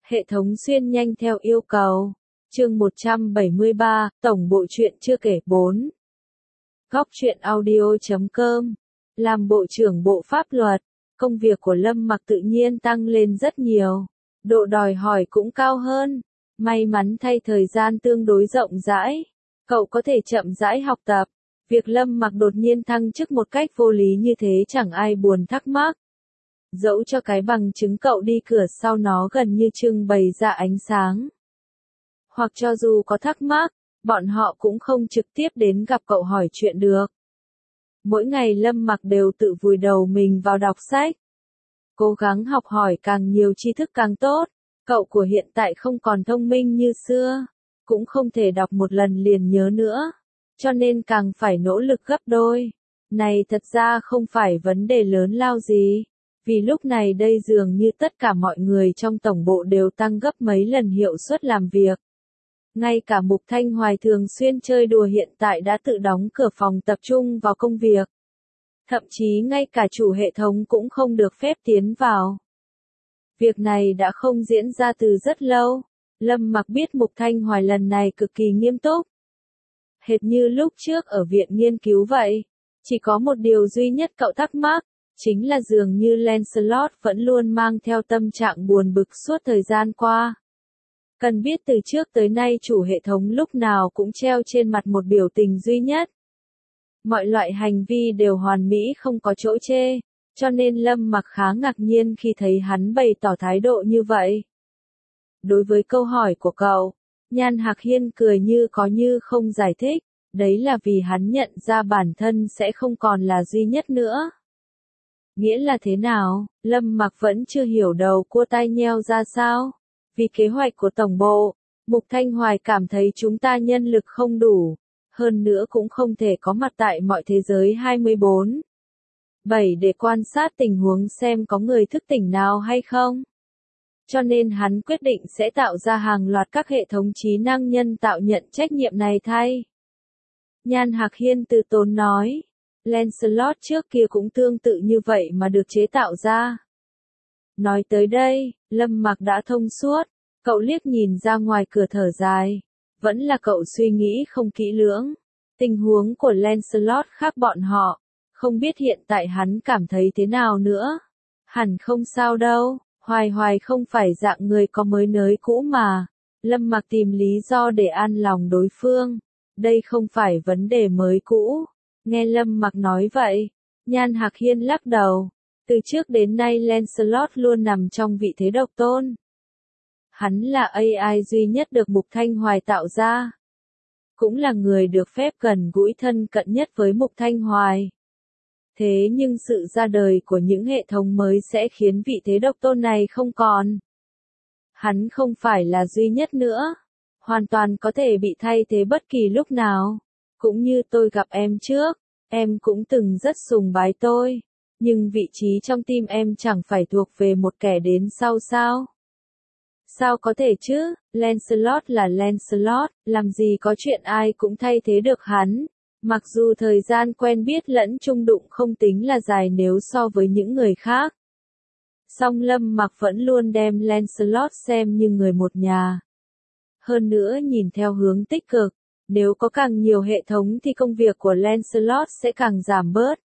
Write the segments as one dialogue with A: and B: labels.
A: Hệ thống xuyên nhanh theo yêu cầu. Chương 173, Tổng bộ truyện chưa kể 4. Góc truyện audio.com. Làm Bộ trưởng Bộ Pháp luật, công việc của Lâm Mặc tự nhiên tăng lên rất nhiều. Độ đòi hỏi cũng cao hơn. May mắn thay thời gian tương đối rộng rãi. Cậu có thể chậm rãi học tập. Việc Lâm Mặc đột nhiên thăng chức một cách vô lý như thế chẳng ai buồn thắc mắc. Dẫu cho cái bằng chứng cậu đi cửa sau nó gần như trưng bày ra ánh sáng. Hoặc cho dù có thắc mắc, bọn họ cũng không trực tiếp đến gặp cậu hỏi chuyện được. Mỗi ngày Lâm Mặc đều tự vùi đầu mình vào đọc sách. Cố gắng học hỏi càng nhiều tri thức càng tốt. Cậu của hiện tại không còn thông minh như xưa, cũng không thể đọc một lần liền nhớ nữa, cho nên càng phải nỗ lực gấp đôi. Này thật ra không phải vấn đề lớn lao gì, vì lúc này đây dường như tất cả mọi người trong tổng bộ đều tăng gấp mấy lần hiệu suất làm việc. Ngay cả Mục Thanh Hoài thường xuyên chơi đùa hiện tại đã tự đóng cửa phòng tập trung vào công việc. Thậm chí ngay cả chủ hệ thống cũng không được phép tiến vào. Việc này đã không diễn ra từ rất lâu. Lâm Mặc biết Mục Thanh Hoài lần này cực kỳ nghiêm túc. Hệt như lúc trước ở viện nghiên cứu vậy. Chỉ có một điều duy nhất cậu thắc mắc, chính là dường như Lancelot vẫn luôn mang theo tâm trạng buồn bực suốt thời gian qua. Cần biết từ trước tới nay chủ hệ thống lúc nào cũng treo trên mặt một biểu tình duy nhất. Mọi loại hành vi đều hoàn mỹ không có chỗ chê, cho nên Lâm Mặc khá ngạc nhiên khi thấy hắn bày tỏ thái độ như vậy. Đối với câu hỏi của cậu, Nhan Hạc Hiên cười như có như không giải thích, đấy là vì hắn nhận ra bản thân sẽ không còn là duy nhất nữa. Nghĩa là thế nào? Lâm Mặc vẫn chưa hiểu đầu cua tai nheo ra sao. Vì kế hoạch của tổng bộ, Mục Thanh Hoài cảm thấy chúng ta nhân lực không đủ, hơn nữa cũng không thể có mặt tại mọi thế giới 24/7 để quan sát tình huống xem có người thức tỉnh nào hay không. Cho nên hắn quyết định sẽ tạo ra hàng loạt các hệ thống trí năng nhân tạo nhận trách nhiệm này thay. Nhan Hạc Hiên từ tốn nói, Lancelot trước kia cũng tương tự như vậy mà được chế tạo ra. Nói tới đây, Lâm Mặc đã thông suốt, cậu liếc nhìn ra ngoài cửa thở dài. Vẫn là cậu suy nghĩ không kỹ lưỡng. Tình huống của Lancelot khác bọn họ, không biết hiện tại hắn cảm thấy thế nào nữa. Hẳn không sao đâu, Hoài Hoài không phải dạng người có mới nới cũ mà. Lâm Mặc tìm lý do để an lòng đối phương. Đây không phải vấn đề mới cũ. Nghe Lâm Mặc nói vậy, Nhan Hạc Hiên lắc đầu. Từ trước đến nay Lancelot luôn nằm trong vị thế độc tôn. Hắn là AI duy nhất được Mục Thanh Hoài tạo ra. Cũng là người được phép gần gũi thân cận nhất với Mục Thanh Hoài. Thế nhưng sự ra đời của những hệ thống mới sẽ khiến vị thế độc tôn này không còn. Hắn không phải là duy nhất nữa. Hoàn toàn có thể bị thay thế bất kỳ lúc nào. Cũng như tôi gặp em trước, em cũng từng rất sùng bái tôi. Nhưng vị trí trong tim em chẳng phải thuộc về một kẻ đến sau sao? Sao có thể chứ, Lancelot là Lancelot, làm gì có chuyện ai cũng thay thế được hắn. Mặc dù thời gian quen biết lẫn chung đụng không tính là dài nếu so với những người khác. Song Lâm Mặc vẫn luôn đem Lancelot xem như người một nhà. Hơn nữa nhìn theo hướng tích cực, nếu có càng nhiều hệ thống thì công việc của Lancelot sẽ càng giảm bớt.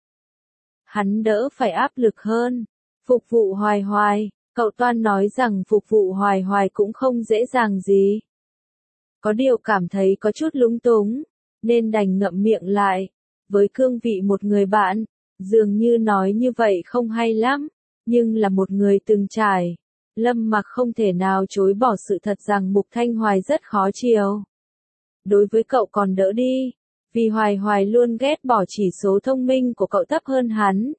A: Hắn đỡ phải áp lực hơn. Phục vụ Hoài Hoài, cậu Toan nói rằng phục vụ Hoài Hoài cũng không dễ dàng gì. Có điều cảm thấy có chút lúng túng, nên đành ngậm miệng lại. Với cương vị một người bạn, dường như nói như vậy không hay lắm, nhưng là một người từng trải. Lâm Mặc không thể nào chối bỏ sự thật rằng Mục Thanh Hoài rất khó chiều. Đối với cậu còn đỡ đi. Vì Hoài Hoài luôn ghét bỏ chỉ số thông minh của cậu thấp hơn hắn.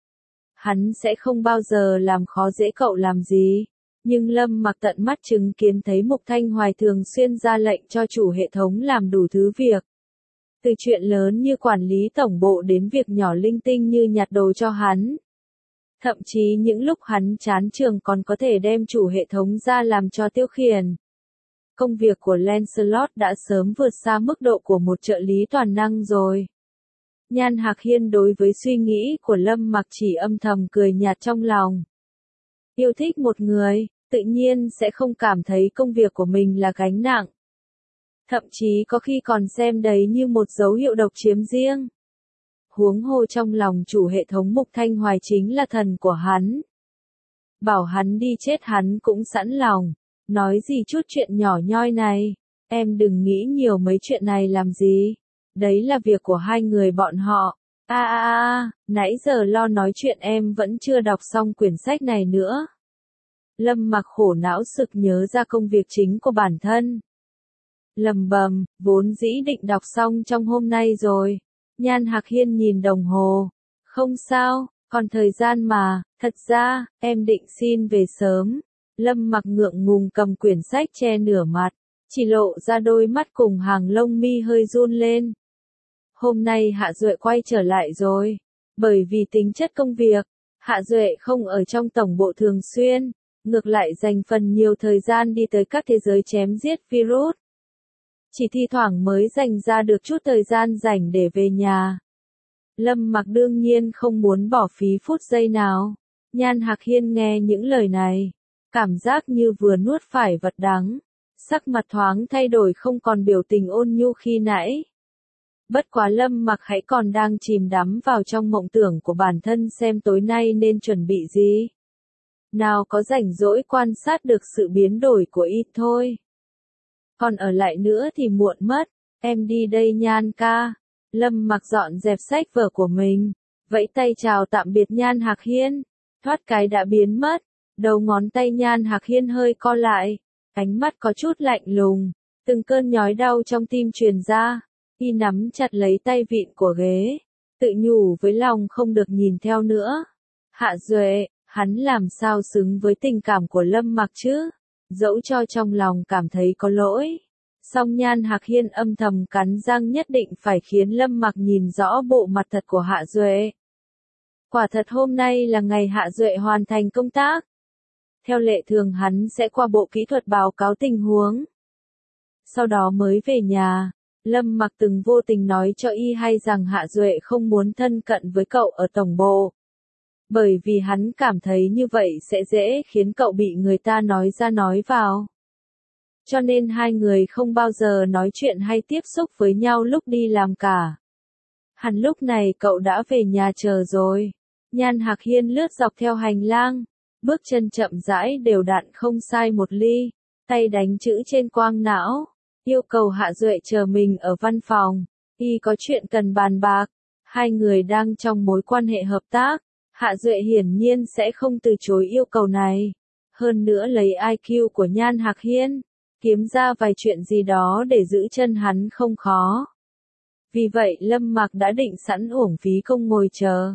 A: Hắn sẽ không bao giờ làm khó dễ cậu làm gì. Nhưng Lâm Mặc tận mắt chứng kiến thấy Mục Thanh Hoài thường xuyên ra lệnh cho chủ hệ thống làm đủ thứ việc. Từ chuyện lớn như quản lý tổng bộ đến việc nhỏ linh tinh như nhặt đồ cho hắn. Thậm chí những lúc hắn chán trường còn có thể đem chủ hệ thống ra làm cho tiêu khiển. Công việc của Lancelot đã sớm vượt xa mức độ của một trợ lý toàn năng rồi. Nhan Hạc Hiên đối với suy nghĩ của Lâm Mặc chỉ âm thầm cười nhạt trong lòng. Yêu thích một người, tự nhiên sẽ không cảm thấy công việc của mình là gánh nặng. Thậm chí có khi còn xem đấy như một dấu hiệu độc chiếm riêng. Huống hồ trong lòng chủ hệ thống Mục Thanh Hoài chính là thần của hắn. Bảo hắn đi chết hắn cũng sẵn lòng. Nói gì chút chuyện nhỏ nhoi này, em đừng nghĩ nhiều mấy chuyện này làm gì. Đấy là việc của hai người bọn họ. Nãy giờ lo nói chuyện em vẫn chưa đọc xong quyển sách này nữa. Lâm Mặc khổ não sực nhớ ra công việc chính của bản thân. Lầm bầm, vốn dĩ định đọc xong trong hôm nay rồi. Nhan Hạc Hiên nhìn đồng hồ. Không sao, còn thời gian mà, thật ra, em định xin về sớm. Lâm Mặc ngượng ngùng cầm quyển sách che nửa mặt, chỉ lộ ra đôi mắt cùng hàng lông mi hơi run lên. Hôm nay Hạ Duệ quay trở lại rồi. Bởi vì tính chất công việc, Hạ Duệ không ở trong tổng bộ thường xuyên, ngược lại dành phần nhiều thời gian đi tới các thế giới chém giết virus. Chỉ thi thoảng mới dành ra được chút thời gian rảnh để về nhà. Lâm Mặc đương nhiên không muốn bỏ phí phút giây nào. Nhan Hạc Hiên nghe những lời này, cảm giác như vừa nuốt phải vật đắng. Sắc mặt thoáng thay đổi không còn biểu tình ôn nhu khi nãy. Bất quá Lâm Mặc hãy còn đang chìm đắm vào trong mộng tưởng của bản thân xem tối nay nên chuẩn bị gì. Nào có rảnh rỗi quan sát được sự biến đổi của y thôi. Còn ở lại nữa thì muộn mất, em đi đây Nhan ca. Lâm Mặc dọn dẹp sách vở của mình, vẫy tay chào tạm biệt Nhan Hạc Hiên, thoát cái đã biến mất, đầu ngón tay Nhan Hạc Hiên hơi co lại, ánh mắt có chút lạnh lùng, từng cơn nhói đau trong tim truyền ra, y nắm chặt lấy tay vịn của ghế, tự nhủ với lòng không được nhìn theo nữa. Hạ Duệ, hắn làm sao xứng với tình cảm của Lâm Mặc chứ? Dẫu cho trong lòng cảm thấy có lỗi, song Nhan Hạc Hiên âm thầm cắn răng nhất định phải khiến Lâm Mặc nhìn rõ bộ mặt thật của Hạ Duệ. Quả thật hôm nay là ngày Hạ Duệ hoàn thành công tác. Theo lệ thường hắn sẽ qua bộ kỹ thuật báo cáo tình huống. Sau đó mới về nhà, Lâm Mặc từng vô tình nói cho y hay rằng Hạ Duệ không muốn thân cận với cậu ở tổng bộ. Bởi vì hắn cảm thấy như vậy sẽ dễ khiến cậu bị người ta nói ra nói vào. Cho nên hai người không bao giờ nói chuyện hay tiếp xúc với nhau lúc đi làm cả. Hẳn lúc này cậu đã về nhà chờ rồi. Nhan Hạc Hiên lướt dọc theo hành lang, bước chân chậm rãi đều đặn không sai một ly, tay đánh chữ trên quang não, yêu cầu Hạ Duệ chờ mình ở văn phòng, y có chuyện cần bàn bạc, hai người đang trong mối quan hệ hợp tác, Hạ Duệ hiển nhiên sẽ không từ chối yêu cầu này. Hơn nữa lấy IQ của Nhan Hạc Hiên, kiếm ra vài chuyện gì đó để giữ chân hắn không khó. Vì vậy Lâm Mặc đã định sẵn uổng phí công ngồi chờ.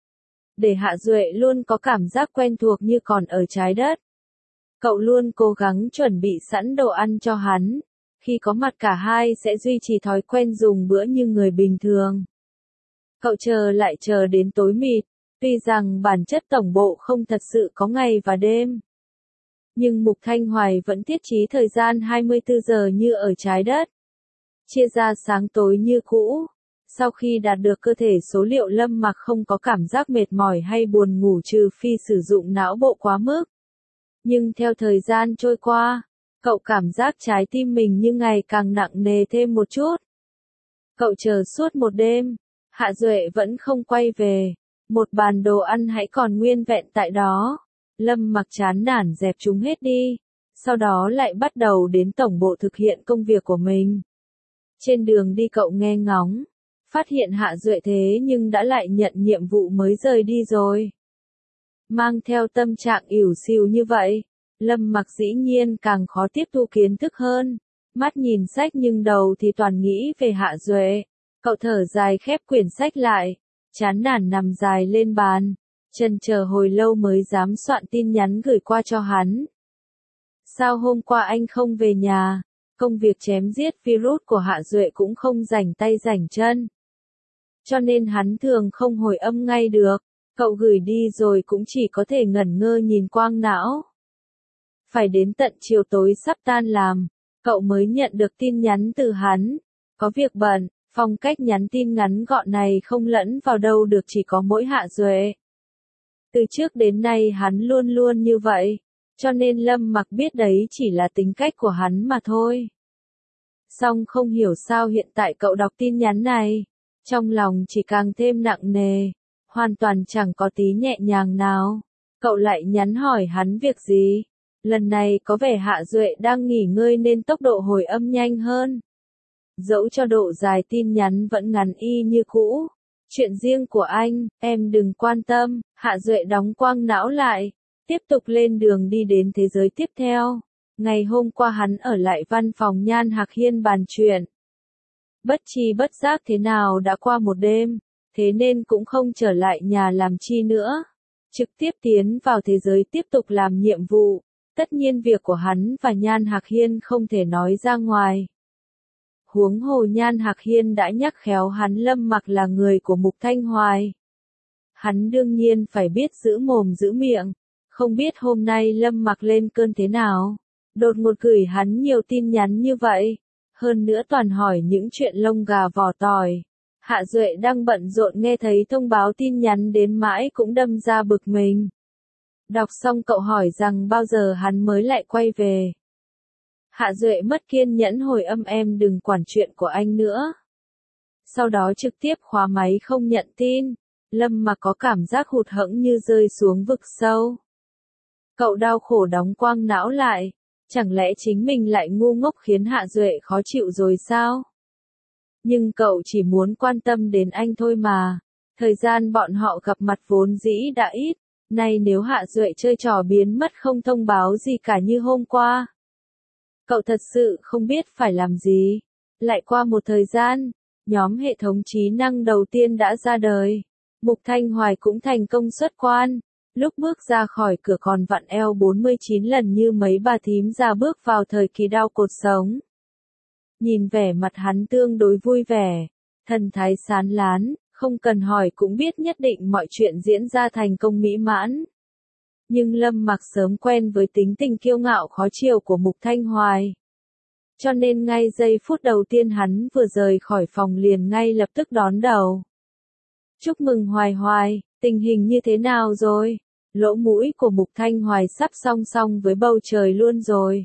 A: Để Hạ Duệ luôn có cảm giác quen thuộc như còn ở trái đất. Cậu luôn cố gắng chuẩn bị sẵn đồ ăn cho hắn. Khi có mặt cả hai sẽ duy trì thói quen dùng bữa như người bình thường. Cậu chờ đến tối mịt. Tuy rằng bản chất tổng bộ không thật sự có ngày và đêm. Nhưng Mục Thanh Hoài vẫn thiết trí thời gian 24 giờ như ở trái đất. Chia ra sáng tối như cũ. Sau khi đạt được cơ thể số liệu Lâm Mặc không có cảm giác mệt mỏi hay buồn ngủ trừ phi sử dụng não bộ quá mức. Nhưng theo thời gian trôi qua, cậu cảm giác trái tim mình như ngày càng nặng nề thêm một chút. Cậu chờ suốt một đêm, Hạ Duệ vẫn không quay về. Một bàn đồ ăn hãy còn nguyên vẹn tại đó. Lâm Mặc chán nản dẹp chúng hết đi. Sau đó lại bắt đầu đến tổng bộ thực hiện công việc của mình. Trên đường đi cậu nghe ngóng. Phát hiện Hạ Duệ thế nhưng đã lại nhận nhiệm vụ mới rời đi rồi. Mang theo tâm trạng ỉu xìu như vậy, Lâm Mặc dĩ nhiên càng khó tiếp thu kiến thức hơn. Mắt nhìn sách nhưng đầu thì toàn nghĩ về Hạ Duệ. Cậu thở dài khép quyển sách lại. Chán nản nằm dài lên bàn, chần chờ hồi lâu mới dám soạn tin nhắn gửi qua cho hắn. Sao hôm qua anh không về nhà? Công việc chém giết virus của Hạ Duệ cũng không rảnh tay rảnh chân. Cho nên hắn thường không hồi âm ngay được, cậu gửi đi rồi cũng chỉ có thể ngẩn ngơ nhìn quang não. Phải đến tận chiều tối sắp tan làm, cậu mới nhận được tin nhắn từ hắn. Có việc bận. Phong cách nhắn tin ngắn gọn này không lẫn vào đâu được chỉ có mỗi Hạ Duệ. Từ trước đến nay hắn luôn luôn như vậy. Cho nên Lâm Mặc biết đấy chỉ là tính cách của hắn mà thôi. Song không hiểu sao hiện tại cậu đọc tin nhắn này, trong lòng chỉ càng thêm nặng nề, hoàn toàn chẳng có tí nhẹ nhàng nào. Cậu lại nhắn hỏi hắn việc gì? Lần này có vẻ Hạ Duệ đang nghỉ ngơi nên tốc độ hồi âm nhanh hơn. Dẫu cho độ dài tin nhắn vẫn ngắn y như cũ. Chuyện riêng của anh, em đừng quan tâm. Hạ Duệ đóng quang não lại, tiếp tục lên đường đi đến thế giới tiếp theo. Ngày hôm qua hắn ở lại văn phòng Nhan Hạc Hiên bàn chuyện. Bất chi bất giác thế nào đã qua một đêm, thế nên cũng không trở lại nhà làm chi nữa. Trực tiếp tiến vào thế giới tiếp tục làm nhiệm vụ. Tất nhiên việc của hắn và Nhan Hạc Hiên không thể nói ra ngoài. Huống hồ Nhan Hạc Hiên đã nhắc khéo hắn Lâm Mặc là người của Mục Thanh Hoài. Hắn đương nhiên phải biết giữ mồm giữ miệng. Không biết hôm nay Lâm Mặc lên cơn thế nào. Đột ngột gửi hắn nhiều tin nhắn như vậy. Hơn nữa toàn hỏi những chuyện lông gà vỏ tỏi. Hạ Duệ đang bận rộn nghe thấy thông báo tin nhắn đến mãi cũng đâm ra bực mình. Đọc xong cậu hỏi rằng bao giờ hắn mới lại quay về. Hạ Duệ mất kiên nhẫn hồi âm em đừng quản chuyện của anh nữa. Sau đó trực tiếp khóa máy không nhận tin. Lâm Mặc có cảm giác hụt hẫng như rơi xuống vực sâu. Cậu đau khổ đóng quang não lại. Chẳng lẽ chính mình lại ngu ngốc khiến Hạ Duệ khó chịu rồi sao? Nhưng cậu chỉ muốn quan tâm đến anh thôi mà. Thời gian bọn họ gặp mặt vốn dĩ đã ít. Nay nếu Hạ Duệ chơi trò biến mất không thông báo gì cả như hôm qua. Cậu thật sự không biết phải làm gì. Lại qua một thời gian, nhóm hệ thống trí năng đầu tiên đã ra đời. Mục Thanh Hoài cũng thành công xuất quan. Lúc bước ra khỏi cửa còn vặn eo 49 lần như mấy bà thím già bước vào thời kỳ đau cột sống. Nhìn vẻ mặt hắn tương đối vui vẻ, thần thái sán lán, không cần hỏi cũng biết nhất định mọi chuyện diễn ra thành công mỹ mãn. Nhưng Lâm Mặc sớm quen với tính tình kiêu ngạo khó chiều của Mục Thanh Hoài. Cho nên ngay giây phút đầu tiên hắn vừa rời khỏi phòng liền ngay lập tức đón đầu. Chúc mừng Hoài Hoài, tình hình như thế nào rồi? Lỗ mũi của Mục Thanh Hoài sắp song song với bầu trời luôn rồi.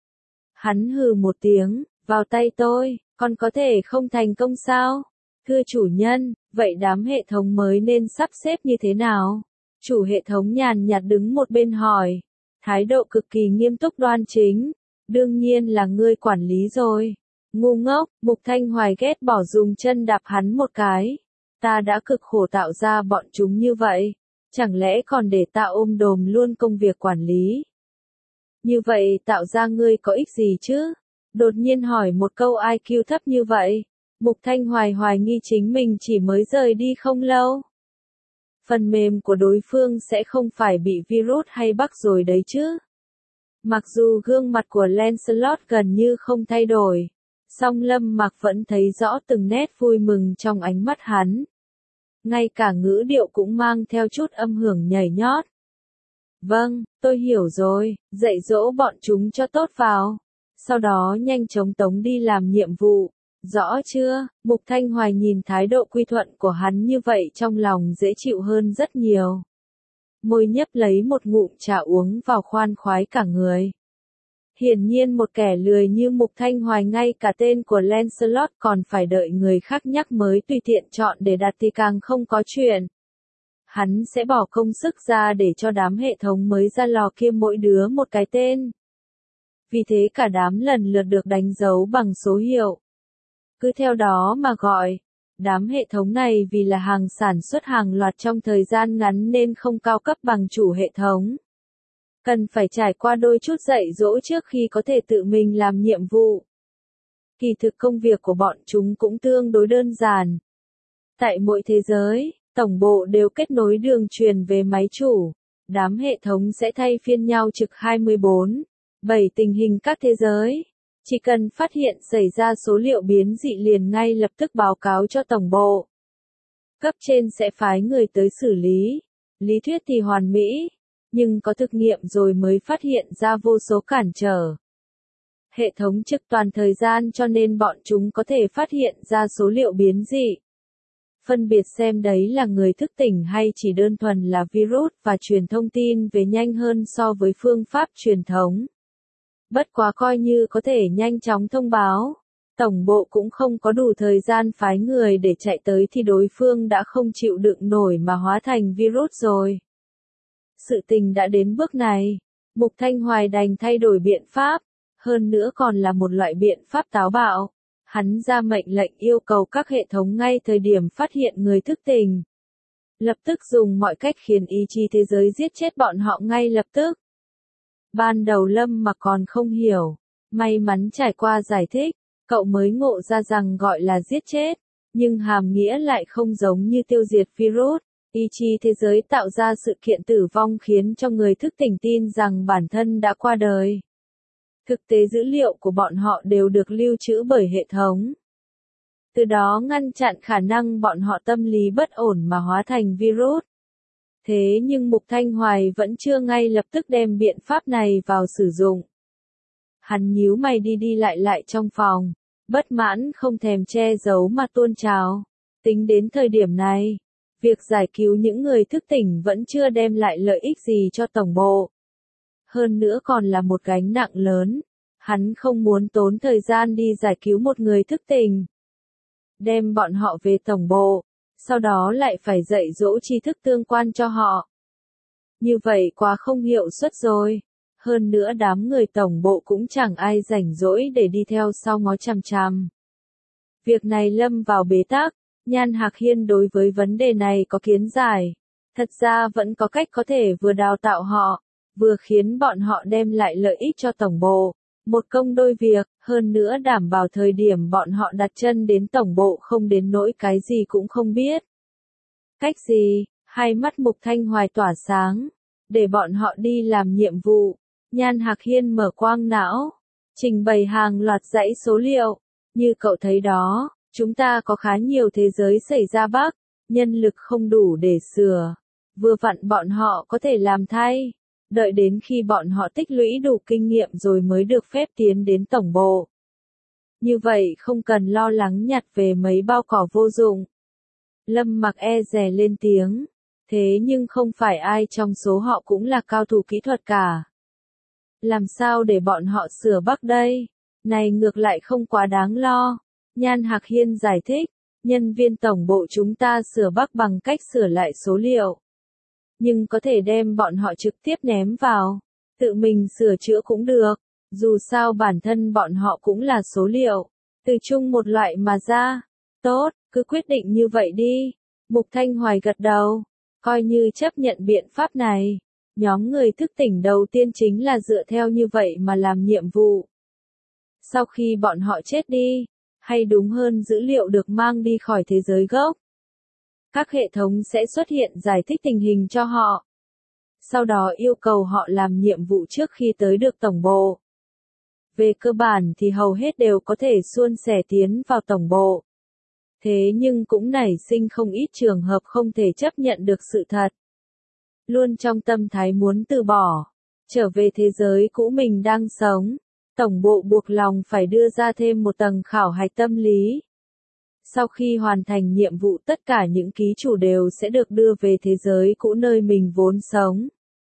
A: Hắn hừ một tiếng, vào tay tôi, còn có thể không thành công sao? Thưa chủ nhân, vậy đám hệ thống mới nên sắp xếp như thế nào? Chủ hệ thống nhàn nhạt đứng một bên hỏi, thái độ cực kỳ nghiêm túc đoan chính. Đương nhiên là ngươi quản lý rồi. Ngu ngốc, Mục Thanh Hoài ghét bỏ dùng chân đạp hắn một cái. Ta đã cực khổ tạo ra bọn chúng như vậy. Chẳng lẽ còn để ta ôm đồm luôn công việc quản lý? Như vậy tạo ra ngươi có ích gì chứ? Đột nhiên hỏi một câu IQ thấp như vậy. Mục Thanh Hoài hoài nghi chính mình chỉ mới rời đi không lâu. Phần mềm của đối phương sẽ không phải bị virus hay bug rồi đấy chứ? Mặc dù gương mặt của Lancelot gần như không thay đổi, song Lâm Mặc vẫn thấy rõ từng nét vui mừng trong ánh mắt hắn. Ngay cả ngữ điệu cũng mang theo chút âm hưởng nhảy nhót. Vâng, tôi hiểu rồi, dạy dỗ bọn chúng cho tốt vào. Sau đó nhanh chóng tống đi làm nhiệm vụ. Rõ chưa? Mục Thanh Hoài nhìn thái độ quy thuận của hắn như vậy trong lòng dễ chịu hơn rất nhiều. Môi nhấp lấy một ngụm trà uống vào khoan khoái cả người. Hiển nhiên một kẻ lười như Mục Thanh Hoài ngay cả tên của Lancelot còn phải đợi người khác nhắc mới tùy tiện chọn để đặt thì càng không có chuyện. Hắn sẽ bỏ công sức ra để cho đám hệ thống mới ra lò kia mỗi đứa một cái tên. Vì thế cả đám lần lượt được đánh dấu bằng số hiệu. Cứ theo đó mà gọi. Đám hệ thống này vì là hàng sản xuất hàng loạt trong thời gian ngắn nên không cao cấp bằng chủ hệ thống. Cần phải trải qua đôi chút dạy dỗ trước khi có thể tự mình làm nhiệm vụ. Kỳ thực công việc của bọn chúng cũng tương đối đơn giản. Tại mỗi thế giới, tổng bộ đều kết nối đường truyền về máy chủ. Đám hệ thống sẽ thay phiên nhau trực 24/7 tình hình các thế giới. Chỉ cần phát hiện xảy ra số liệu biến dị liền ngay lập tức báo cáo cho tổng bộ. Cấp trên sẽ phái người tới xử lý. Lý thuyết thì hoàn mỹ, nhưng có thực nghiệm rồi mới phát hiện ra vô số cản trở. Hệ thống trực toàn thời gian cho nên bọn chúng có thể phát hiện ra số liệu biến dị. phân biệt xem đấy là người thức tỉnh hay chỉ đơn thuần là virus và truyền thông tin về nhanh hơn so với phương pháp truyền thống. Bất quá coi như có thể nhanh chóng thông báo, tổng bộ cũng không có đủ thời gian phái người để chạy tới thì đối phương đã không chịu đựng nổi mà hóa thành virus rồi. Sự tình đã đến bước này, Mục Thanh Hoài đành thay đổi biện pháp, hơn nữa còn là một loại biện pháp táo bạo. Hắn ra mệnh lệnh yêu cầu các hệ thống ngay thời điểm phát hiện người thức tỉnh, lập tức dùng mọi cách khiến ý chí thế giới giết chết bọn họ ngay lập tức. Ban đầu Lâm Mặc còn không hiểu, may mắn trải qua giải thích, cậu mới ngộ ra rằng gọi là giết chết, nhưng hàm nghĩa lại không giống như tiêu diệt virus. Ý chí thế giới tạo ra sự kiện tử vong khiến cho người thức tỉnh tin rằng bản thân đã qua đời. Thực tế dữ liệu của bọn họ đều được lưu trữ bởi hệ thống. Từ đó ngăn chặn khả năng bọn họ tâm lý bất ổn mà hóa thành virus. Thế nhưng Mục Thanh Hoài vẫn chưa ngay lập tức đem biện pháp này vào sử dụng. Hắn nhíu mày đi đi lại trong phòng, bất mãn không thèm che giấu mà tuôn trào. Tính đến thời điểm này, việc giải cứu những người thức tỉnh vẫn chưa đem lại lợi ích gì cho tổng bộ. Hơn nữa còn là một gánh nặng lớn, hắn không muốn tốn thời gian đi giải cứu một người thức tỉnh. Đem bọn họ về tổng bộ, sau đó lại phải dạy dỗ tri thức tương quan cho họ. Như vậy quá không hiệu suất rồi, hơn nữa đám người tổng bộ cũng chẳng ai rảnh rỗi để đi theo sau ngó chằm chằm. Việc này lâm vào bế tắc, Nhan Hạc Hiên đối với vấn đề này có kiến giải. Thật ra vẫn có cách có thể vừa đào tạo họ, vừa khiến bọn họ đem lại lợi ích cho tổng bộ. Một công đôi việc, hơn nữa đảm bảo thời điểm bọn họ đặt chân đến tổng bộ không đến nỗi cái gì cũng không biết. Cách gì? Hai mắt Mục Thanh Hoài tỏa sáng. Để bọn họ đi làm nhiệm vụ. Nhan Hạc Hiên mở quang não, trình bày hàng loạt dãy số liệu. Như cậu thấy đó, chúng ta có khá nhiều thế giới xảy ra bug, nhân lực không đủ để sửa. Vừa vặn bọn họ có thể làm thay. Đợi đến khi bọn họ tích lũy đủ kinh nghiệm rồi mới được phép tiến đến tổng bộ. Như vậy không cần lo lắng nhặt về mấy bao cỏ vô dụng. Lâm Mặc e dè lên tiếng. Thế nhưng không phải ai trong số họ cũng là cao thủ kỹ thuật cả. Làm sao để bọn họ sửa bug đây? Này ngược lại không quá đáng lo. Nhan Hạc Hiên giải thích. Nhân viên tổng bộ chúng ta sửa bug bằng cách sửa lại số liệu. Nhưng có thể đem bọn họ trực tiếp ném vào. Tự mình sửa chữa cũng được. Dù sao bản thân bọn họ cũng là số liệu. Từ chung một loại mà ra. Tốt, cứ quyết định như vậy đi. Mục Thanh Hoài gật đầu. Coi như chấp nhận biện pháp này. Nhóm người thức tỉnh đầu tiên chính là dựa theo như vậy mà làm nhiệm vụ. Sau khi bọn họ chết đi, hay đúng hơn dữ liệu được mang đi khỏi thế giới gốc, các hệ thống sẽ xuất hiện giải thích tình hình cho họ. Sau đó yêu cầu họ làm nhiệm vụ trước khi tới được tổng bộ. Về cơ bản thì hầu hết đều có thể suôn sẻ tiến vào tổng bộ. Thế nhưng cũng nảy sinh không ít trường hợp không thể chấp nhận được sự thật. Luôn trong tâm thái muốn từ bỏ, trở về thế giới cũ mình đang sống, tổng bộ buộc lòng phải đưa ra thêm một tầng khảo hạch tâm lý. Sau khi hoàn thành nhiệm vụ tất cả những ký chủ đều sẽ được đưa về thế giới cũ nơi mình vốn sống.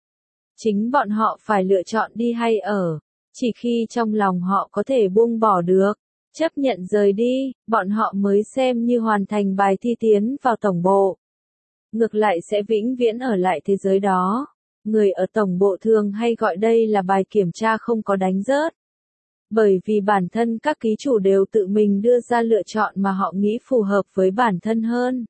A: Chính bọn họ phải lựa chọn đi hay ở, chỉ khi trong lòng họ có thể buông bỏ được, chấp nhận rời đi, bọn họ mới xem như hoàn thành bài thi tiến vào tổng bộ. Ngược lại sẽ vĩnh viễn ở lại thế giới đó. Người ở tổng bộ thường hay gọi đây là bài kiểm tra không có đánh rớt. Bởi vì bản thân các ký chủ đều tự mình đưa ra lựa chọn mà họ nghĩ phù hợp với bản thân hơn.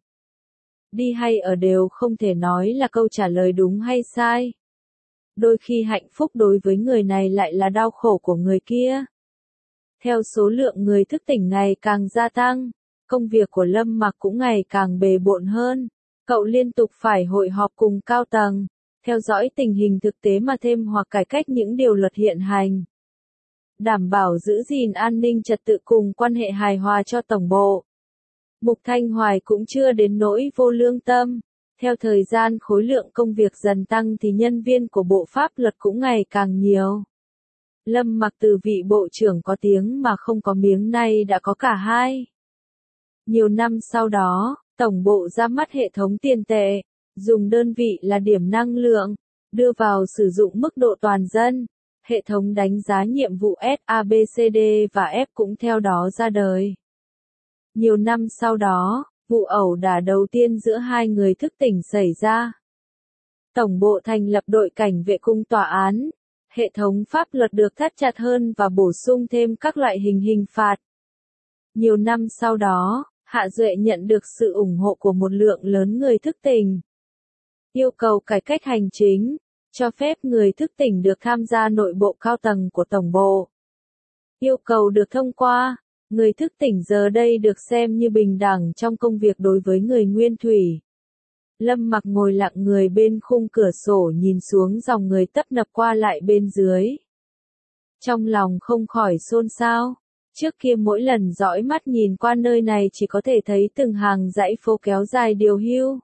A: Đi hay ở đều không thể nói là câu trả lời đúng hay sai. Đôi khi hạnh phúc đối với người này lại là đau khổ của người kia. Theo số lượng người thức tỉnh ngày càng gia tăng, công việc của Lâm Mặc cũng ngày càng bề bộn hơn. Cậu liên tục phải hội họp cùng cao tầng, theo dõi tình hình thực tế mà thêm hoặc cải cách những điều luật hiện hành. Đảm bảo giữ gìn an ninh trật tự cùng quan hệ hài hòa cho tổng bộ. Mục Thanh Hoài cũng chưa đến nỗi vô lương tâm. Theo thời gian khối lượng công việc dần tăng thì nhân viên của Bộ Pháp luật cũng ngày càng nhiều. Lâm Mặc từ vị bộ trưởng có tiếng mà không có miếng nay đã có cả hai. Nhiều năm sau đó, Tổng bộ ra mắt hệ thống tiền tệ, dùng đơn vị là điểm năng lượng, đưa vào sử dụng mức độ toàn dân. Hệ thống đánh giá nhiệm vụ SABCD và F cũng theo đó ra đời. Nhiều năm sau đó, vụ ẩu đả đầu tiên giữa hai người thức tỉnh xảy ra. Tổng bộ thành lập đội cảnh vệ cung tòa án. Hệ thống pháp luật được thắt chặt hơn và bổ sung thêm các loại hình phạt. Nhiều năm sau đó, Hạ Duệ nhận được sự ủng hộ của một lượng lớn người thức tỉnh. Yêu cầu cải cách hành chính, cho phép người thức tỉnh được tham gia nội bộ cao tầng của tổng bộ. Yêu cầu được thông qua, người thức tỉnh giờ đây được xem như bình đẳng trong công việc đối với người nguyên thủy. Lâm Mặc ngồi lặng người bên khung cửa sổ nhìn xuống dòng người tấp nập qua lại bên dưới. Trong lòng không khỏi xôn xao. Trước kia mỗi lần dõi mắt nhìn qua nơi này chỉ có thể thấy từng hàng dãy phố kéo dài điều hưu.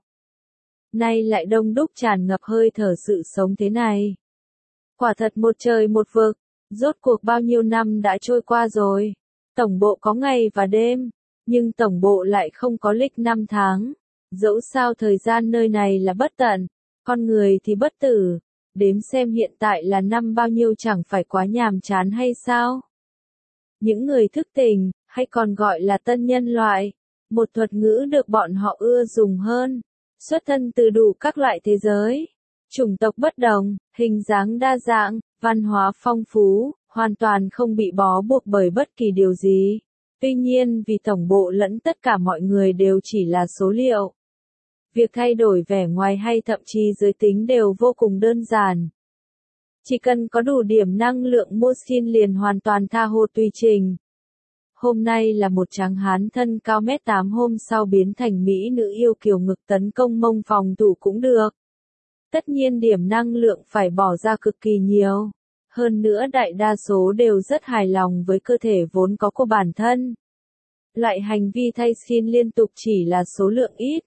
A: Nay lại đông đúc tràn ngập hơi thở sự sống thế này. Quả thật một trời một vực, rốt cuộc bao nhiêu năm đã trôi qua rồi. Tổng bộ có ngày và đêm, nhưng tổng bộ lại không có lịch năm tháng. Dẫu sao thời gian nơi này là bất tận, con người thì bất tử. Đếm xem hiện tại là năm bao nhiêu chẳng phải quá nhàm chán hay sao? Những người thức tỉnh, hay còn gọi là tân nhân loại, một thuật ngữ được bọn họ ưa dùng hơn, xuất thân từ đủ các loại thế giới, chủng tộc bất đồng, hình dáng đa dạng, văn hóa phong phú, hoàn toàn không bị bó buộc bởi bất kỳ điều gì. Tuy nhiên vì tổng bộ lẫn tất cả mọi người đều chỉ là số liệu. Việc thay đổi vẻ ngoài hay thậm chí giới tính đều vô cùng đơn giản. Chỉ cần có đủ điểm năng lượng mua xin liền hoàn toàn tha hồ tùy trình. Hôm nay là một tráng hán thân cao mét 8 hôm sau biến thành mỹ nữ yêu kiều ngực tấn công mông phòng thủ cũng được. Tất nhiên điểm năng lượng phải bỏ ra cực kỳ nhiều. Hơn nữa đại đa số đều rất hài lòng với cơ thể vốn có của bản thân. Loại hành vi thay xin liên tục chỉ là số lượng ít.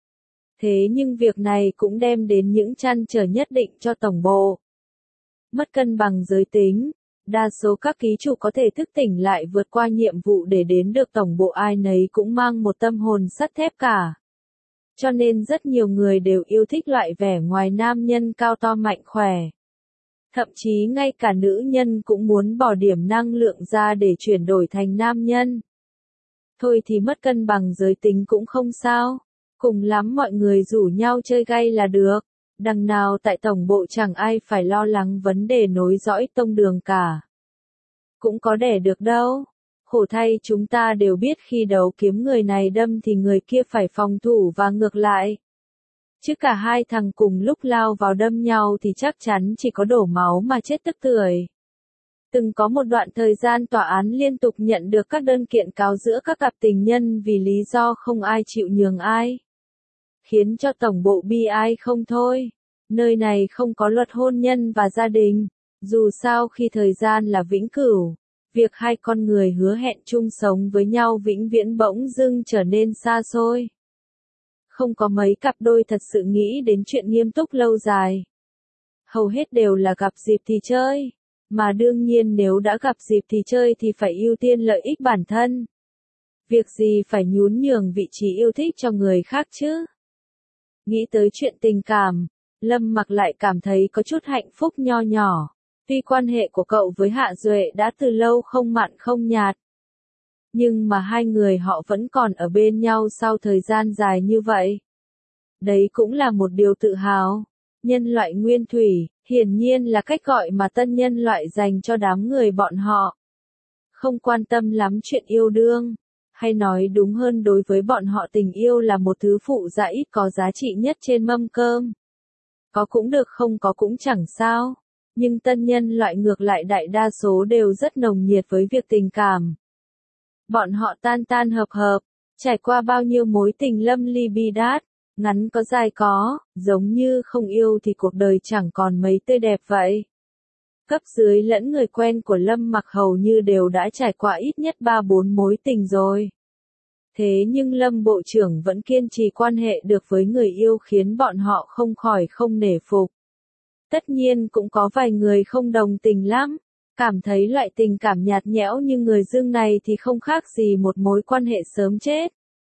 A: Thế nhưng việc này cũng đem đến những trăn trở nhất định cho tổng bộ. Mất cân bằng giới tính, đa số các ký chủ có thể thức tỉnh lại vượt qua nhiệm vụ để đến được tổng bộ ai nấy cũng mang một tâm hồn sắt thép cả. Cho nên rất nhiều người đều yêu thích loại vẻ ngoài nam nhân cao to mạnh khỏe. Thậm chí ngay cả nữ nhân cũng muốn bỏ điểm năng lượng ra để chuyển đổi thành nam nhân. Thôi thì mất cân bằng giới tính cũng không sao, cùng lắm mọi người rủ nhau chơi gay là được. Đằng nào tại tổng bộ chẳng ai phải lo lắng vấn đề nối dõi tông đường cả. Cũng có đẻ được đâu. Khổ thay chúng ta đều biết khi đấu kiếm người này đâm thì người kia phải phòng thủ và ngược lại. Chứ cả hai thằng cùng lúc lao vào đâm nhau thì chắc chắn chỉ có đổ máu mà chết tức tưởi. Từng có một đoạn thời gian tòa án liên tục nhận được các đơn kiện cáo giữa các cặp tình nhân vì lý do không ai chịu nhường ai. Khiến cho tổng bộ bi ai không thôi. Nơi này không có luật hôn nhân và gia đình. Dù sao khi thời gian là vĩnh cửu, việc hai con người hứa hẹn chung sống với nhau vĩnh viễn bỗng dưng trở nên xa xôi. Không có mấy cặp đôi thật sự nghĩ đến chuyện nghiêm túc lâu dài. Hầu hết đều là gặp dịp thì chơi. Mà đương nhiên nếu đã gặp dịp thì chơi thì phải ưu tiên lợi ích bản thân. Việc gì phải nhún nhường vị trí yêu thích cho người khác chứ? Nghĩ tới chuyện tình cảm, Lâm Mặc lại cảm thấy có chút hạnh phúc nho nhỏ. Tuy quan hệ của cậu với Hạ Duệ đã từ lâu không mặn không nhạt. Nhưng mà hai người họ vẫn còn ở bên nhau sau thời gian dài như vậy. Đấy cũng là một điều tự hào. Nhân loại nguyên thủy, hiển nhiên là cách gọi mà tân nhân loại dành cho đám người bọn họ. Không quan tâm lắm chuyện yêu đương. Hay nói đúng hơn đối với bọn họ tình yêu là một thứ phụ dạ ít có giá trị nhất trên mâm cơm. Có cũng được không có cũng chẳng sao. Nhưng tân nhân loại ngược lại đại đa số đều rất nồng nhiệt với việc tình cảm. Bọn họ tan tan hợp hợp, trải qua bao nhiêu mối tình lâm ly bi đát, ngắn có dài có, giống như không yêu thì cuộc đời chẳng còn mấy tươi đẹp vậy. Cấp dưới lẫn người quen của Lâm Mặc hầu như đều đã trải qua ít nhất 3-4 mối tình rồi. Thế nhưng Lâm Bộ trưởng vẫn kiên trì quan hệ được với người yêu khiến bọn họ không khỏi không nể phục. Tất nhiên cũng có vài người không đồng tình lắm, cảm thấy loại tình cảm nhạt nhẽo như người Dương này thì không khác gì một mối quan hệ sớm chết.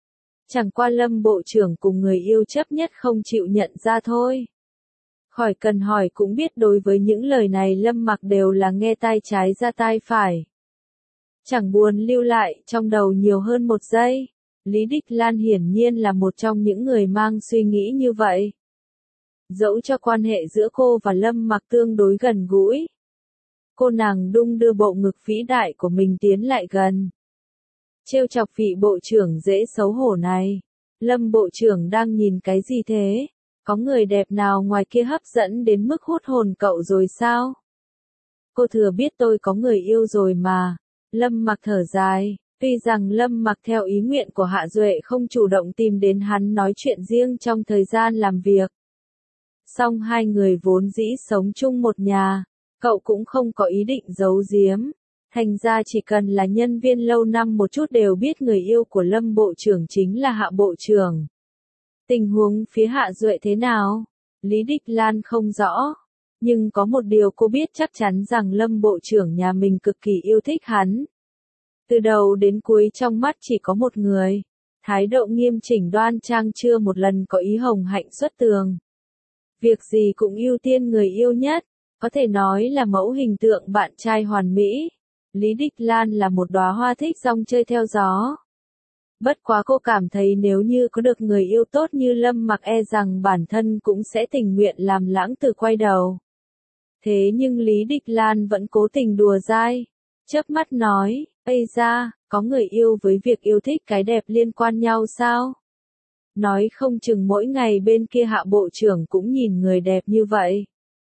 A: Chẳng qua Lâm Bộ trưởng cùng người yêu chấp nhất không chịu nhận ra thôi. Khỏi cần hỏi cũng biết đối với những lời này Lâm Mặc đều là nghe tai trái ra tai phải. Chẳng buồn lưu lại trong đầu nhiều hơn một giây. Lý Đích Lan hiển nhiên là một trong những người mang suy nghĩ như vậy. Dẫu cho quan hệ giữa cô và Lâm Mặc tương đối gần gũi. Cô nàng đung đưa bộ ngực vĩ đại của mình tiến lại gần. Trêu chọc vị bộ trưởng dễ xấu hổ này. Lâm bộ trưởng đang nhìn cái gì thế? Có người đẹp nào ngoài kia hấp dẫn đến mức hút hồn cậu rồi sao? Cô thừa biết tôi có người yêu rồi mà. Lâm Mặc thở dài. Tuy rằng Lâm Mặc theo ý nguyện của Hạ Duệ không chủ động tìm đến hắn nói chuyện riêng trong thời gian làm việc. Song hai người vốn dĩ sống chung một nhà, cậu cũng không có ý định giấu giếm. Thành ra chỉ cần là nhân viên lâu năm một chút đều biết người yêu của Lâm Bộ trưởng chính là Hạ Bộ trưởng. Tình huống phía Hạ Duệ thế nào? Lý Đích Lan không rõ. Nhưng có một điều cô biết chắc chắn rằng Lâm Bộ trưởng nhà mình cực kỳ yêu thích hắn. Từ đầu đến cuối trong mắt chỉ có một người. Thái độ nghiêm chỉnh đoan trang chưa một lần có ý hồng hạnh xuất tường. Việc gì cũng ưu tiên người yêu nhất. Có thể nói là mẫu hình tượng bạn trai hoàn mỹ. Lý Đích Lan là một đóa hoa thích rong chơi theo gió. Bất quá cô cảm thấy nếu như có được người yêu tốt như Lâm Mặc e rằng bản thân cũng sẽ tình nguyện làm lãng tử quay đầu. Thế nhưng Lý Đích Lan vẫn cố tình đùa dai. Chớp mắt nói, ây da, có người yêu với việc yêu thích cái đẹp liên quan nhau sao? Nói không chừng mỗi ngày bên kia Hạ Bộ trưởng cũng nhìn người đẹp như vậy.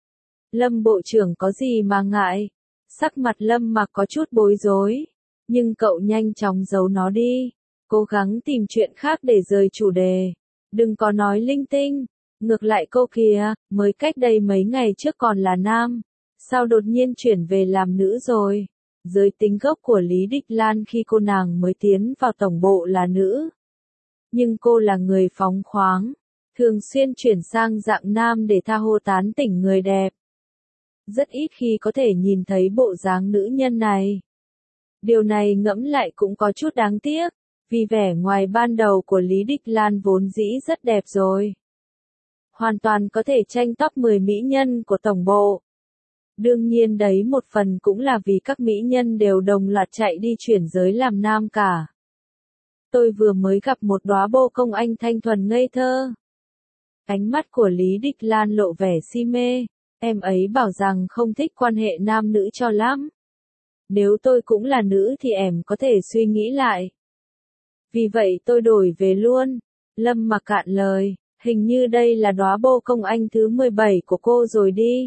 A: Lâm Bộ trưởng có gì mà ngại? Sắc mặt Lâm Mặc có chút bối rối. Nhưng cậu nhanh chóng giấu nó đi. Cố gắng tìm chuyện khác để rời chủ đề. Đừng có nói linh tinh. Ngược lại cô kìa, mới cách đây mấy ngày trước còn là nam. Sao đột nhiên chuyển về làm nữ rồi? Giới tính gốc của Lý Đích Lan khi cô nàng mới tiến vào tổng bộ là nữ. Nhưng cô là người phóng khoáng. Thường xuyên chuyển sang dạng nam để tha hồ tán tỉnh người đẹp. Rất ít khi có thể nhìn thấy bộ dáng nữ nhân này. Điều này ngẫm lại cũng có chút đáng tiếc. Vì vẻ ngoài ban đầu của Lý Đích Lan vốn dĩ rất đẹp rồi. Hoàn toàn có thể tranh top 10 mỹ nhân của tổng bộ. Đương nhiên đấy một phần cũng là vì các mỹ nhân đều đồng loạt chạy đi chuyển giới làm nam cả. Tôi vừa mới gặp một đóa bô công anh thanh thuần ngây thơ. Ánh mắt của Lý Đích Lan lộ vẻ si mê. Em ấy bảo rằng không thích quan hệ nam nữ cho lắm. Nếu tôi cũng là nữ thì em có thể suy nghĩ lại. Vì vậy tôi đổi về luôn. Lâm Mặc cạn lời, hình như đây là đóa bô công anh thứ 17 của cô rồi đi.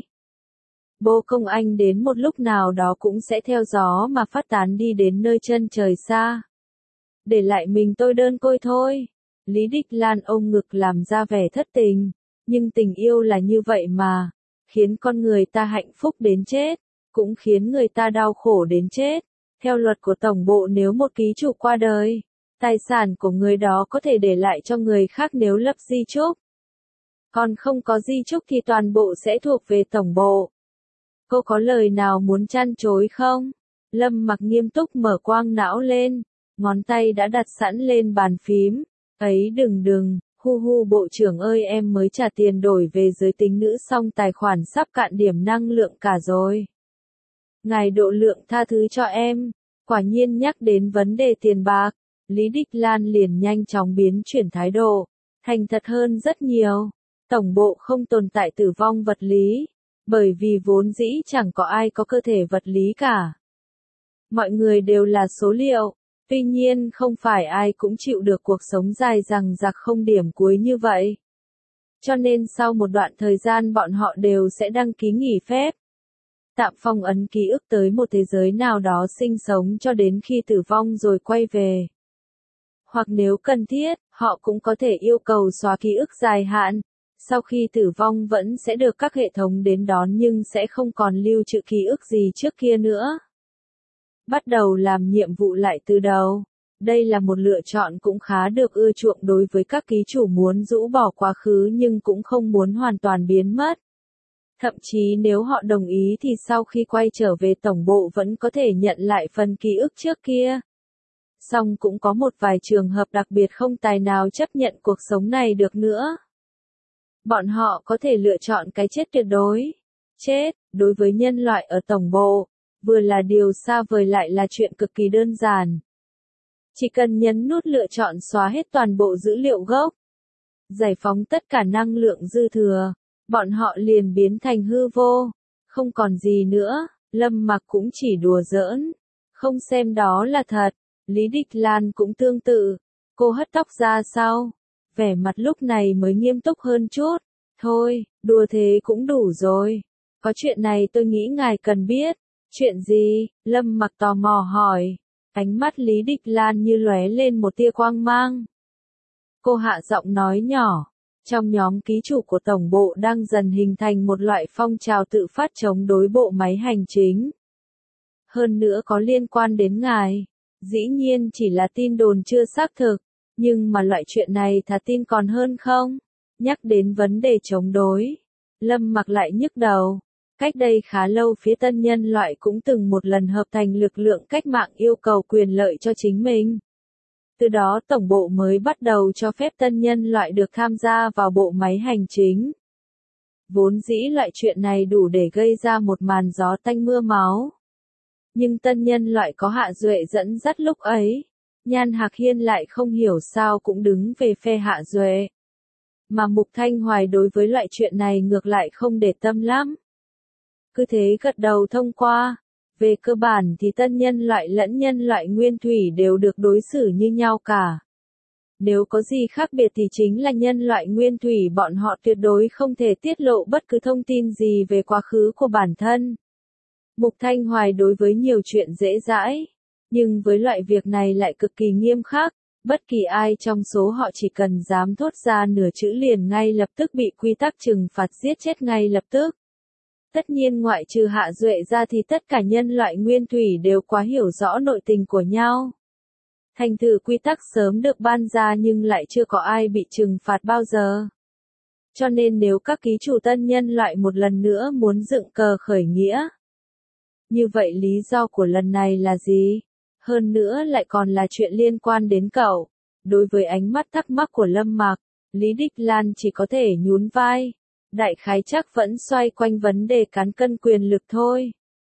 A: Bô công anh đến một lúc nào đó cũng sẽ theo gió mà phát tán đi đến nơi chân trời xa. Để lại mình tôi đơn côi thôi. Lý Đích Lan ôm ngực làm ra vẻ thất tình. Nhưng tình yêu là như vậy mà. Khiến con người ta hạnh phúc đến chết. Cũng khiến người ta đau khổ đến chết. Theo luật của tổng bộ nếu một ký chủ qua đời, tài sản của người đó có thể để lại cho người khác nếu lập di chúc. Còn không có di chúc thì toàn bộ sẽ thuộc về tổng bộ. Cô có lời nào muốn chăn chối không? Lâm Mặc nghiêm túc mở quang não lên. Ngón tay đã đặt sẵn lên bàn phím. Ấy đừng, hu hu bộ trưởng ơi em mới trả tiền đổi về giới tính nữ xong tài khoản sắp cạn điểm năng lượng cả rồi. Ngài độ lượng tha thứ cho em. Quả nhiên nhắc đến vấn đề tiền bạc. Lý Đích Lan liền nhanh chóng biến chuyển thái độ. Thành thật hơn rất nhiều. Tổng bộ không tồn tại tử vong vật lý. Bởi vì vốn dĩ chẳng có ai có cơ thể vật lý cả. Mọi người đều là số liệu. Tuy nhiên không phải ai cũng chịu được cuộc sống dài dằng dặc không điểm cuối như vậy. Cho nên sau một đoạn thời gian bọn họ đều sẽ đăng ký nghỉ phép. Tạm phong ấn ký ức tới một thế giới nào đó sinh sống cho đến khi tử vong rồi quay về. Hoặc nếu cần thiết, họ cũng có thể yêu cầu xóa ký ức dài hạn. Sau khi tử vong vẫn sẽ được các hệ thống đến đón nhưng sẽ không còn lưu trữ ký ức gì trước kia nữa. Bắt đầu làm nhiệm vụ lại từ đầu. Đây là một lựa chọn cũng khá được ưa chuộng đối với các ký chủ muốn rũ bỏ quá khứ nhưng cũng không muốn hoàn toàn biến mất. Thậm chí nếu họ đồng ý thì sau khi quay trở về tổng bộ vẫn có thể nhận lại phần ký ức trước kia. Song cũng có một vài trường hợp đặc biệt không tài nào chấp nhận cuộc sống này được nữa. Bọn họ có thể lựa chọn cái chết tuyệt đối. Chết, đối với nhân loại ở tổng bộ, vừa là điều xa vời lại là chuyện cực kỳ đơn giản. Chỉ cần nhấn nút lựa chọn xóa hết toàn bộ dữ liệu gốc, giải phóng tất cả năng lượng dư thừa, bọn họ liền biến thành hư vô, không còn gì nữa. Lâm Mặc cũng chỉ đùa giỡn, không xem đó là thật. Lý Địch Lan cũng tương tự, cô hất tóc ra sau, vẻ mặt lúc này mới nghiêm túc hơn chút. Thôi, đùa thế cũng đủ rồi. Có chuyện này tôi nghĩ ngài cần biết. Chuyện gì? Lâm Mặc tò mò hỏi. Ánh mắt Lý Địch Lan như lóe lên một tia quang mang. Cô hạ giọng nói nhỏ. Trong nhóm ký chủ của tổng bộ đang dần hình thành một loại phong trào tự phát chống đối bộ máy hành chính. Hơn nữa có liên quan đến ngài. Dĩ nhiên chỉ là tin đồn chưa xác thực. Nhưng mà loại chuyện này thà tin còn hơn không? Nhắc đến vấn đề chống đối. Lâm Mặc lại nhức đầu. Cách đây khá lâu phía tân nhân loại cũng từng một lần hợp thành lực lượng cách mạng yêu cầu quyền lợi cho chính mình. Từ đó tổng bộ mới bắt đầu cho phép tân nhân loại được tham gia vào bộ máy hành chính. Vốn dĩ loại chuyện này đủ để gây ra một màn gió tanh mưa máu. Nhưng tân nhân loại có Hạ Duệ dẫn dắt lúc ấy. Nhan Hạc Hiên lại không hiểu sao cũng đứng về phe Hạ Duệ. Mà Mục Thanh Hoài đối với loại chuyện này ngược lại không để tâm lắm. Cứ thế gật đầu thông qua. Về cơ bản thì tân nhân loại lẫn nhân loại nguyên thủy đều được đối xử như nhau cả. Nếu có gì khác biệt thì chính là nhân loại nguyên thủy bọn họ tuyệt đối không thể tiết lộ bất cứ thông tin gì về quá khứ của bản thân. Mục Thanh Hoài đối với nhiều chuyện dễ dãi, nhưng với loại việc này lại cực kỳ nghiêm khắc. Bất kỳ ai trong số họ chỉ cần dám thốt ra nửa chữ liền ngay lập tức bị quy tắc trừng phạt giết chết ngay lập tức. Tất nhiên ngoại trừ Hạ Duệ ra thì tất cả nhân loại nguyên thủy đều quá hiểu rõ nội tình của nhau. Thành thử quy tắc sớm được ban ra nhưng lại chưa có ai bị trừng phạt bao giờ. Cho nên nếu các ký chủ tân nhân loại một lần nữa muốn dựng cờ khởi nghĩa. Như vậy lý do của lần này là gì? Hơn nữa lại còn là chuyện liên quan đến cậu. Đối với ánh mắt thắc mắc của Lâm Mặc, Lý Địch Lan chỉ có thể nhún vai. Đại khái chắc vẫn xoay quanh vấn đề cán cân quyền lực thôi.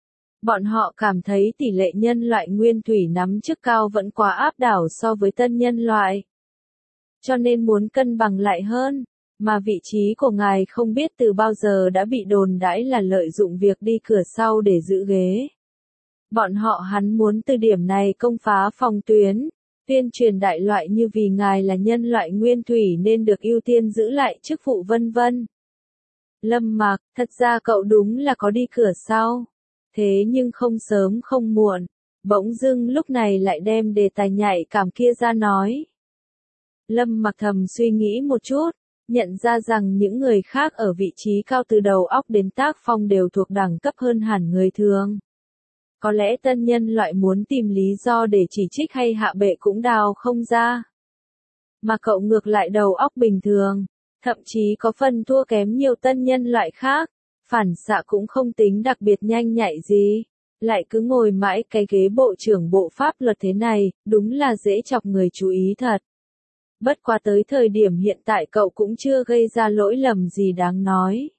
A: Bọn họ cảm thấy tỷ lệ nhân loại nguyên thủy nắm chức cao vẫn quá áp đảo so với tân nhân loại. Cho nên muốn cân bằng lại hơn, mà vị trí của ngài không biết từ bao giờ đã bị đồn đãi là lợi dụng việc đi cửa sau để giữ ghế. Bọn họ hắn muốn từ điểm này công phá phòng tuyến, tuyên truyền đại loại như vì ngài là nhân loại nguyên thủy nên được ưu tiên giữ lại chức vụ vân vân. Lâm Mặc, thật ra cậu đúng là có đi cửa sau. Thế nhưng không sớm không muộn, bỗng dưng lúc này lại đem đề tài nhạy cảm kia ra nói. Lâm Mặc thầm suy nghĩ một chút, nhận ra rằng những người khác ở vị trí cao từ đầu óc đến tác phong đều thuộc đẳng cấp hơn hẳn người thường. Có lẽ tân nhân loại muốn tìm lý do để chỉ trích hay hạ bệ cũng đào không ra. Mà cậu ngược lại đầu óc bình thường, thậm chí có phần thua kém nhiều tân nhân loại khác, phản xạ cũng không tính đặc biệt nhanh nhạy gì, lại cứ ngồi mãi cái ghế bộ trưởng bộ pháp luật thế này, đúng là dễ chọc người chú ý thật. Bất quá tới thời điểm hiện tại cậu cũng chưa gây ra lỗi lầm gì đáng nói.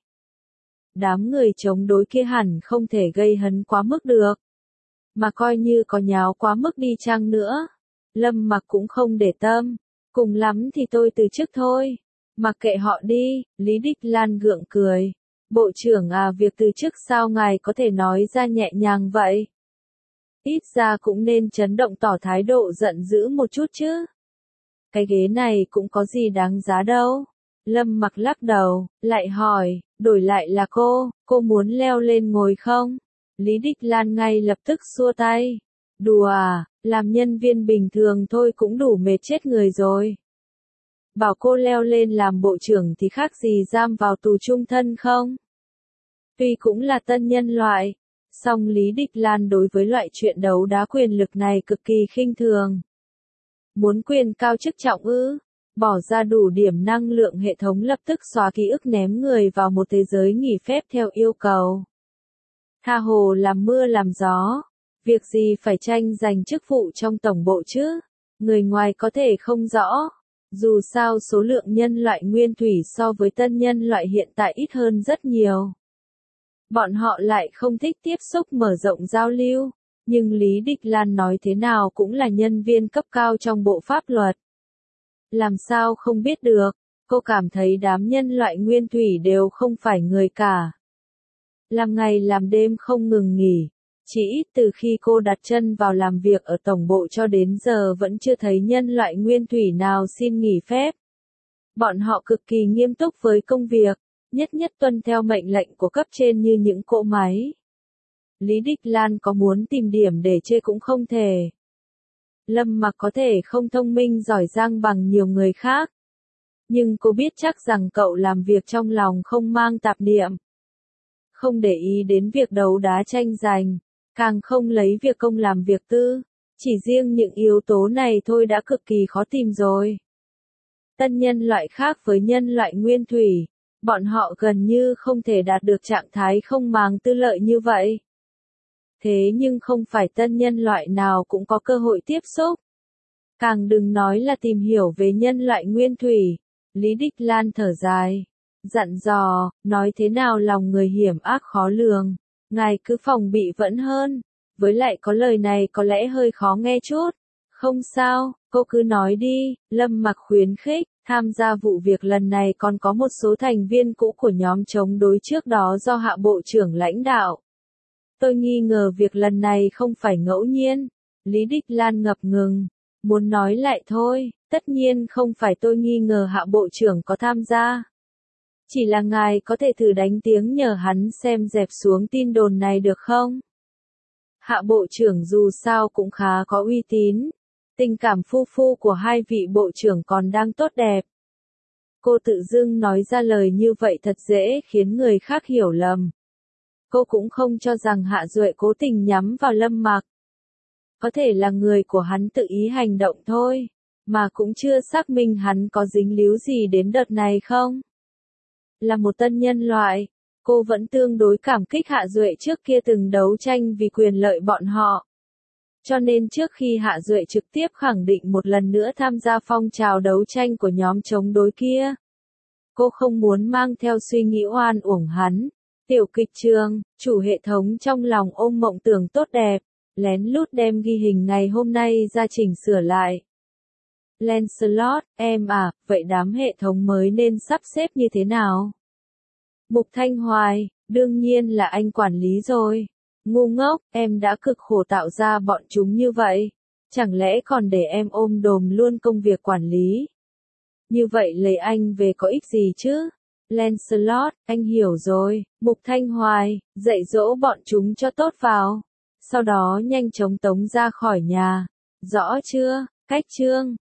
A: Đám người chống đối kia hẳn không thể gây hấn quá mức được. Mà coi như có nháo quá mức đi chăng nữa, Lâm Mặc cũng không để tâm, cùng lắm thì tôi từ chức thôi. Mặc kệ họ đi, Lý Địch Lan gượng cười. Bộ trưởng à, việc từ chức sao ngài có thể nói ra nhẹ nhàng vậy? Ít ra cũng nên chấn động tỏ thái độ giận dữ một chút chứ. Cái ghế này cũng có gì đáng giá đâu. Lâm Mặc lắc đầu, lại hỏi, đổi lại là cô muốn leo lên ngồi không? Lý Địch Lan ngay lập tức xua tay. Đùa à, làm nhân viên bình thường thôi cũng đủ mệt chết người rồi. Bảo cô leo lên làm bộ trưởng thì khác gì giam vào tù chung thân không? Tuy cũng là tân nhân loại, song Lý Địch Lan đối với loại chuyện đấu đá quyền lực này cực kỳ khinh thường. Muốn quyền cao chức trọng ư? Bỏ ra đủ điểm năng lượng hệ thống lập tức xóa ký ức ném người vào một thế giới nghỉ phép theo yêu cầu. Tha hồ làm mưa làm gió, việc gì phải tranh giành chức vụ trong tổng bộ chứ? Người ngoài có thể không rõ. Dù sao số lượng nhân loại nguyên thủy so với tân nhân loại hiện tại ít hơn rất nhiều. Bọn họ lại không thích tiếp xúc mở rộng giao lưu. Nhưng Lý Địch Lan nói thế nào cũng là nhân viên cấp cao trong bộ pháp luật. Làm sao không biết được, cô cảm thấy đám nhân loại nguyên thủy đều không phải người cả. Làm ngày làm đêm không ngừng nghỉ. Chỉ ít từ khi cô đặt chân vào làm việc ở tổng bộ cho đến giờ vẫn chưa thấy nhân loại nguyên thủy nào xin nghỉ phép. Bọn họ cực kỳ nghiêm túc với công việc, nhất nhất tuân theo mệnh lệnh của cấp trên như những cỗ máy. Lý Địch Lan có muốn tìm điểm để chê cũng không thể. Lâm Mặc có thể không thông minh giỏi giang bằng nhiều người khác. Nhưng cô biết chắc rằng cậu làm việc trong lòng không mang tạp niệm. Không để ý đến việc đấu đá tranh giành, càng không lấy việc công làm việc tư. Chỉ riêng những yếu tố này thôi đã cực kỳ khó tìm rồi. Tân nhân loại khác với nhân loại nguyên thủy, bọn họ gần như không thể đạt được trạng thái không màng tư lợi như vậy. Thế nhưng không phải tân nhân loại nào cũng có cơ hội tiếp xúc. Càng đừng nói là tìm hiểu về nhân loại nguyên thủy. Lý Địch Lan thở dài, dặn dò, nói thế nào lòng người hiểm ác khó lường, ngài cứ phòng bị vẫn hơn. Với lại có lời này có lẽ hơi khó nghe chút. Không sao, cô cứ nói đi, Lâm Mặc khuyến khích. Tham gia vụ việc lần này còn có một số thành viên cũ của nhóm chống đối trước đó do Hạ Bộ trưởng lãnh đạo. Tôi nghi ngờ việc lần này không phải ngẫu nhiên. Lý Địch Lan ngập ngừng, muốn nói lại thôi, tất nhiên không phải tôi nghi ngờ Hạ Bộ trưởng có tham gia. Chỉ là ngài có thể thử đánh tiếng nhờ hắn xem dẹp xuống tin đồn này được không? Hạ Bộ trưởng dù sao cũng khá có uy tín. Tình cảm phu phu của hai vị bộ trưởng còn đang tốt đẹp. Cô tự dưng nói ra lời như vậy thật dễ khiến người khác hiểu lầm. Cô cũng không cho rằng Hạ Duệ cố tình nhắm vào Lâm Mặc. Có thể là người của hắn tự ý hành động thôi, mà cũng chưa xác minh hắn có dính líu gì đến đợt này không. Là một tân nhân loại, cô vẫn tương đối cảm kích Hạ Duệ trước kia từng đấu tranh vì quyền lợi bọn họ. Cho nên trước khi Hạ Duệ trực tiếp khẳng định một lần nữa tham gia phong trào đấu tranh của nhóm chống đối kia, cô không muốn mang theo suy nghĩ oan uổng hắn. Tiểu kịch trường, chủ hệ thống trong lòng ôm mộng tưởng tốt đẹp, lén lút đem ghi hình ngày hôm nay ra chỉnh sửa lại. Lancelot, em à, vậy đám hệ thống mới nên sắp xếp như thế nào? Mục Thanh Hoài, đương nhiên là anh quản lý rồi. Ngu ngốc, em đã cực khổ tạo ra bọn chúng như vậy. Chẳng lẽ còn để em ôm đồm luôn công việc quản lý? Như vậy lấy anh về có ích gì chứ? Lancelot, anh hiểu rồi. Mục Thanh Hoài, dạy dỗ bọn chúng cho tốt vào. Sau đó nhanh chóng tống ra khỏi nhà. Rõ chưa? Cách chương